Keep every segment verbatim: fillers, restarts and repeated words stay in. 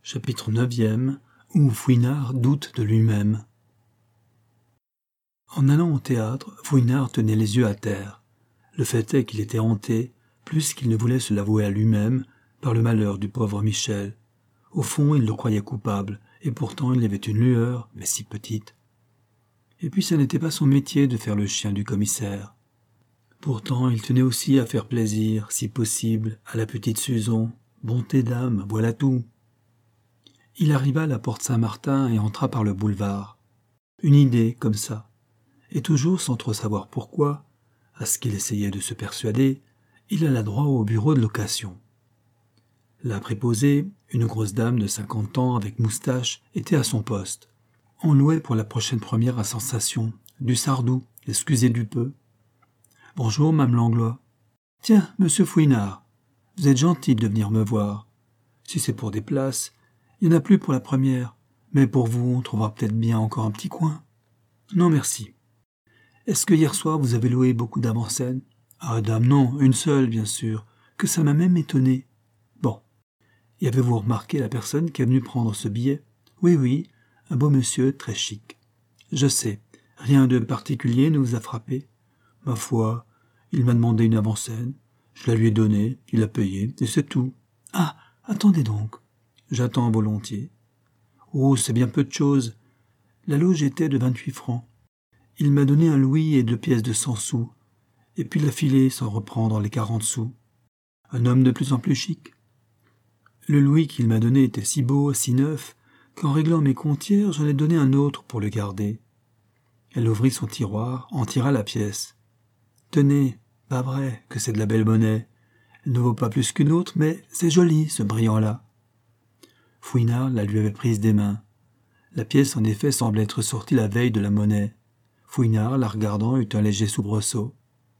Chapitre neuvième, où Fouinard doute de lui-même. En allant au théâtre, Fouinard tenait les yeux à terre. Le fait est qu'il était hanté, plus qu'il ne voulait se l'avouer à lui-même, par le malheur du pauvre Michel. Au fond, il le croyait coupable, et pourtant il y avait une lueur, mais si petite. Et puis ce n'était pas son métier de faire le chien du commissaire. Pourtant, il tenait aussi à faire plaisir, si possible, à la petite Suzon. Bonté d'âme, voilà tout. Il arriva à la porte Saint-Martin et entra par le boulevard. Une idée, comme ça. Et toujours sans trop savoir pourquoi, à ce qu'il essayait de se persuader, il alla droit au bureau de location. La préposée, une grosse dame de cinquante ans avec moustache, était à son poste. On louait pour la prochaine première à Sensation, du Sardou, excusez du peu. « Bonjour, Mme Langlois. Tiens, monsieur Fouinard, vous êtes gentil de venir me voir. Si c'est pour des places, il n'y en a plus pour la première, mais pour vous, on trouvera peut-être bien encore un petit coin. Non, merci. Est-ce que hier soir, vous avez loué beaucoup d'avant-scène? Ah, dame, non, une seule, bien sûr, que ça m'a même étonné. Bon. Et avez-vous remarqué la personne qui est venue prendre ce billet? Oui, oui, un beau monsieur, très chic. Je sais, rien de particulier ne vous a frappé? Ma foi, il m'a demandé une avant-scène, je la lui ai donnée, il a payé, et c'est tout. Ah, attendez donc. J'attends volontiers. Oh, c'est bien peu de choses. La loge était de vingt-huit francs. Il m'a donné un louis et deux pièces de cent sous, et puis l'a filé sans reprendre les quarante sous. Un homme de plus en plus chic. Le louis qu'il m'a donné était si beau, si neuf, qu'en réglant mes comptières, j'en ai donné un autre pour le garder. Elle ouvrit son tiroir, en tira la pièce. Tenez, pas vrai que c'est de la belle monnaie. Elle ne vaut pas plus qu'une autre, mais c'est joli, ce brillant-là. Fouinard la lui avait prise des mains. La pièce, en effet, semblait être sortie la veille de la monnaie. Fouinard, la regardant, eut un léger soubresaut.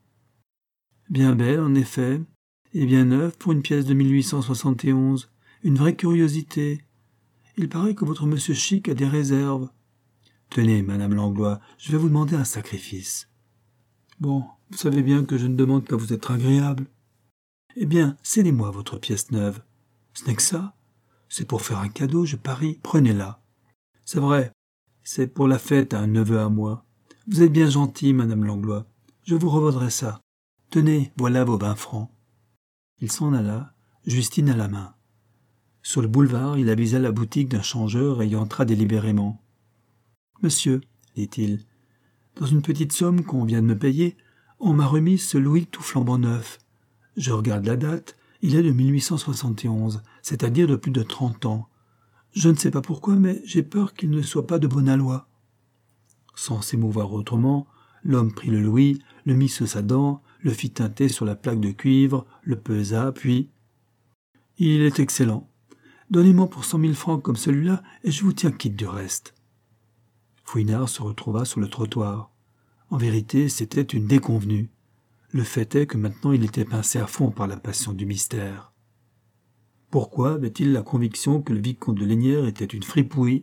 Bien belle, en effet, et bien neuve pour une pièce de mille huit cent soixante et onze. Une vraie curiosité. Il paraît que votre monsieur Chic a des réserves. Tenez, madame Langlois, je vais vous demander un sacrifice. Bon, vous savez bien que je ne demande qu'à vous être agréable. Eh bien, cédez-moi votre pièce neuve. Ce n'est que ça. C'est pour faire un cadeau, je parie, prenez-la. C'est vrai, c'est pour la fête à un neveu à moi. Vous êtes bien gentille, madame Langlois. Je vous revaudrai ça. Tenez, voilà vos vingt francs. Il s'en alla, Justine à la main. Sur le boulevard, il avisa la boutique d'un changeur et y entra délibérément. « Monsieur, dit-il, dans une petite somme qu'on vient de me payer, on m'a remis ce louis tout flambant neuf. Je regarde la date, il est de mille huit cent soixante et onze, c'est-à-dire de plus de trente ans. Je ne sais pas pourquoi, mais j'ai peur qu'il ne soit pas de bon aloi. » Sans s'émouvoir autrement, l'homme prit le louis, le mit sous sa dent, le fit teinter sur la plaque de cuivre, le pesa, puis... « Il est excellent. Donnez-moi pour cent mille francs comme celui-là, et je vous tiens quitte du reste. » Fouinard se retrouva sur le trottoir. En vérité, c'était une déconvenue. Le fait est que maintenant il était pincé à fond par la passion du mystère. Pourquoi avait-il la conviction que le vicomte de Lénière était une fripouille?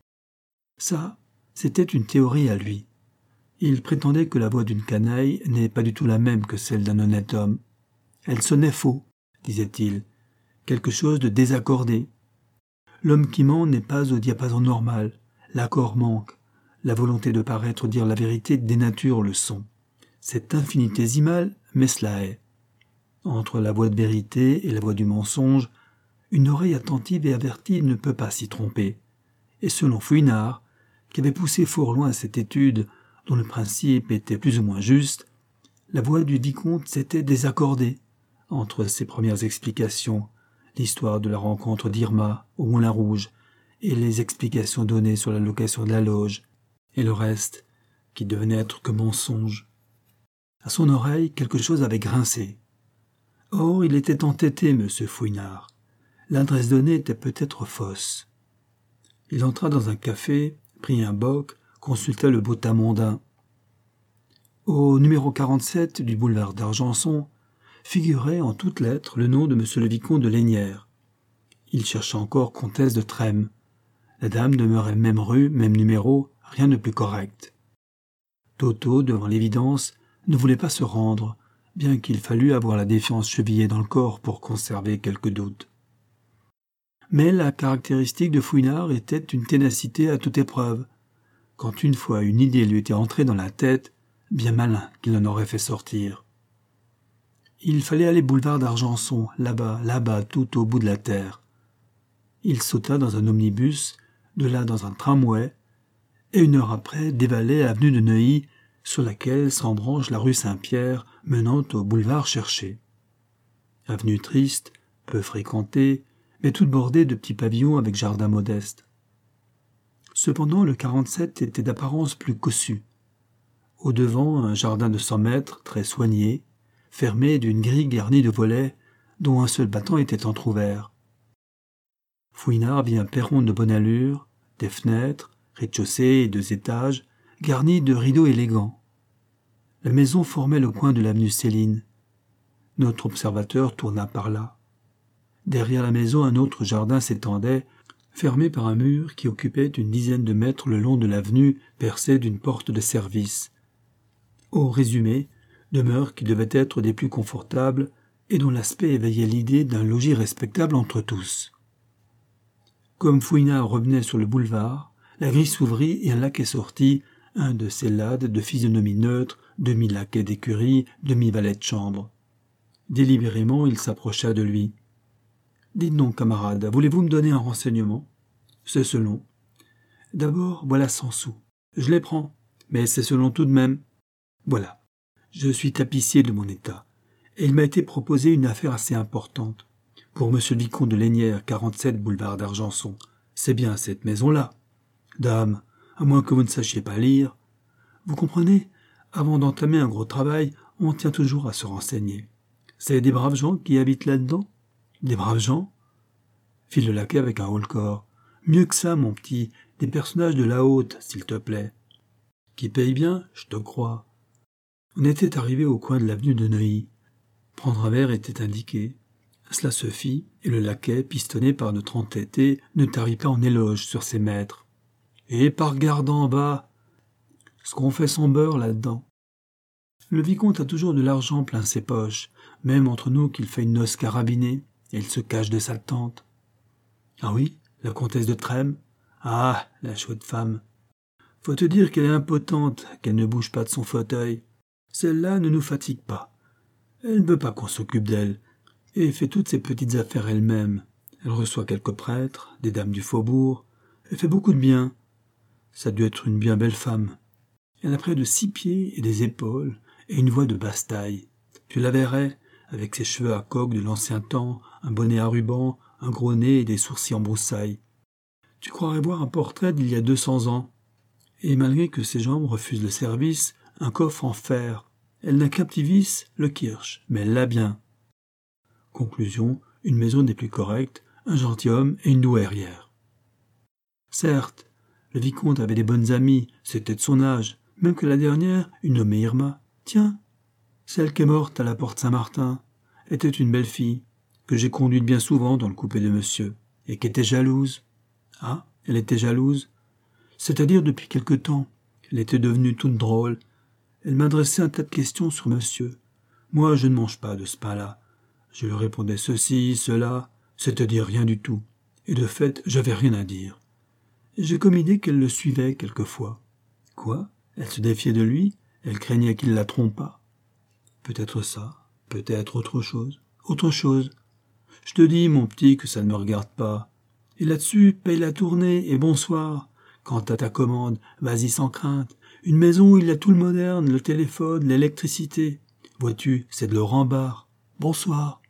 Ça, c'était une théorie à lui. Il prétendait que la voix d'une canaille n'est pas du tout la même que celle d'un honnête homme. Elle sonnait faux, disait-il, quelque chose de désaccordé. L'homme qui ment n'est pas au diapason normal, l'accord manque, la volonté de paraître dire la vérité dénature le son. C'est infinitésimal, mais cela est. Entre la voix de vérité et la voix du mensonge, une oreille attentive et avertie ne peut pas s'y tromper. Et selon Fouinard, qui avait poussé fort loin cette étude, dont le principe était plus ou moins juste, la voix du vicomte s'était désaccordée entre ses premières explications, l'histoire de la rencontre d'Irma au Moulin Rouge, et les explications données sur la location de la loge, et le reste, qui devenait être que mensonge. À son oreille, quelque chose avait grincé. Or, il était entêté, monsieur Fouinard. L'adresse donnée était peut-être fausse. Il entra dans un café, prit un boc, consulta le botta mondain. Au numéro quarante-sept du boulevard d'Argenson figurait en toutes lettres le nom de monsieur le vicomte de Lénière. Il chercha encore comtesse de Trême. La dame demeurait même rue, même numéro, rien de plus correct. Toto, devant l'évidence, ne voulait pas se rendre, bien qu'il fallût avoir la défiance chevillée dans le corps pour conserver quelque doute. Mais la caractéristique de Fouinard était une ténacité à toute épreuve. Quand une fois une idée lui était entrée dans la tête, bien malin qu'il en aurait fait sortir. Il fallait aller boulevard d'Argenson, là-bas, là-bas, tout au bout de la terre. Il sauta dans un omnibus, de là dans un tramway, et une heure après dévalait avenue de Neuilly, sur laquelle s'embranche la rue Saint-Pierre, menant au boulevard Cherché. Avenue triste, peu fréquentée, mais toute bordée de petits pavillons avec jardins modestes. Cependant, le quarante-sept était d'apparence plus cossu. Au-devant, un jardin de cent mètres, très soigné, fermé d'une grille garnie de volets, dont un seul battant était entr'ouvert. Fouinard vit un perron de bonne allure, des fenêtres, rez-de-chaussée et deux étages, garnis de rideaux élégants. La maison formait le coin de l'avenue Céline. Notre observateur tourna par là. Derrière la maison, un autre jardin s'étendait, fermé par un mur qui occupait une dizaine de mètres le long de l'avenue percée d'une porte de service. Au résumé, demeures qui devaient être des plus confortables et dont l'aspect éveillait l'idée d'un logis respectable entre tous. Comme Fouinard revenait sur le boulevard, la grille s'ouvrit et un laquais sortit, un de ces lades de physionomie neutre, demi-laquais d'écurie, demi-valet de chambre. Délibérément, il s'approcha de lui. « Dites donc, camarade, voulez-vous me donner un renseignement ?»« C'est selon. »« D'abord, voilà cent sous. Je les prends, mais c'est selon tout de même. Voilà. Je suis tapissier de mon état, et il m'a été proposé une affaire assez importante. Pour monsieur le vicomte de Lénières, quarante-sept boulevard d'Argenson. C'est bien cette maison-là. Dame, à moins que vous ne sachiez pas lire. Vous comprenez, avant d'entamer un gros travail, on tient toujours à se renseigner. C'est des braves gens qui habitent là-dedans ? Des braves gens ? Fit le laquais avec un haut-le-corps. Mieux que ça, mon petit, des personnages de la haute, s'il te plaît. Qui payent bien, je te crois. On était arrivé au coin de l'avenue de Neuilly. Prendre un verre était indiqué. Cela se fit, et le laquais, pistonné par notre entêté, ne tarit pas en éloge sur ses maîtres. Et par garde en bas, ce qu'on fait son beurre là-dedans. Le vicomte a toujours de l'argent plein ses poches, même entre nous qu'il fait une noce carabinée, et il se cache de sa tante. Ah oui, la comtesse de Trême. Ah, la chouette femme. Faut te dire qu'elle est impotente, qu'elle ne bouge pas de son fauteuil. Celle-là ne nous fatigue pas. Elle ne veut pas qu'on s'occupe d'elle, et fait toutes ses petites affaires elle-même. Elle reçoit quelques prêtres, des dames du faubourg. Elle fait beaucoup de bien. Ça a dû être une bien belle femme. Elle a près de six pieds et des épaules, et une voix de basse taille. Tu la verrais, avec ses cheveux à coque de l'ancien temps, un bonnet à ruban, un gros nez et des sourcils en broussailles. Tu croirais voir un portrait d'il y a deux cents ans. Et malgré que ses jambes refusent le service, un coffre en fer. Elle n'a qu'un petit vice, le kirsch, mais elle l'a bien. Conclusion, une maison des plus correctes, un gentilhomme et une douairière. Certes, le vicomte avait des bonnes amies, c'était de son âge, même que la dernière, une nommée Irma, tiens, celle qui est morte à la porte Saint-Martin, était une belle fille, que j'ai conduite bien souvent dans le coupé de monsieur, et qui était jalouse. Ah, elle était jalouse. C'est-à-dire depuis quelque temps, elle était devenue toute drôle. Elle m'adressait un tas de questions sur monsieur. Moi, je ne mange pas de ce pain-là. Je lui répondais ceci, cela, c'est-à-dire rien du tout. Et de fait, j'avais rien à dire. J'ai comme idée qu'elle le suivait quelquefois. Quoi ? Elle se défiait de lui ? Elle craignait qu'il la trompât ? Peut-être ça, peut-être autre chose. Autre chose. Je te dis, mon petit, que ça ne me regarde pas. Et là-dessus, paye la tournée et bonsoir. Quant à ta commande, vas-y sans crainte. Une maison où il y a tout le moderne, le téléphone, l'électricité. Vois-tu, c'est de le rembarre. Bonsoir.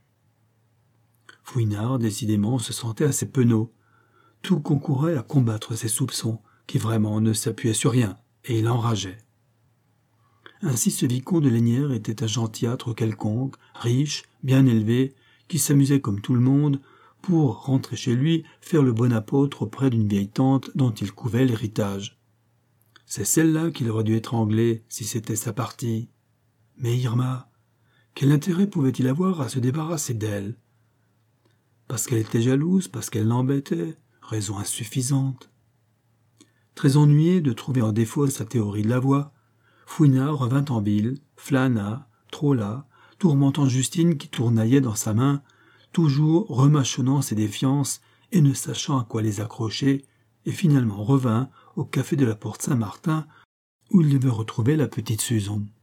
Fouinard, décidément, se sentait assez penaud. Tout concourait à combattre ses soupçons, qui vraiment ne s'appuyaient sur rien, et il enrageait. Ainsi ce vicomte de Lénières était un gentillâtre quelconque, riche, bien élevé, qui s'amusait comme tout le monde, pour, rentrer chez lui, faire le bon apôtre auprès d'une vieille tante dont il couvait l'héritage. C'est celle-là qu'il aurait dû étrangler, si c'était sa partie. Mais Irma, quel intérêt pouvait-il avoir à se débarrasser d'elle ? Parce qu'elle était jalouse, parce qu'elle l'embêtait, raison insuffisante. Très ennuyé de trouver en défaut sa théorie de la voix, Fouinard revint en ville, flâna, trolla, tourmentant Justine qui tournaillait dans sa main, toujours remâchonnant ses défiances et ne sachant à quoi les accrocher, et finalement revint au café de la Porte Saint-Martin, où il devait retrouver la petite Susan.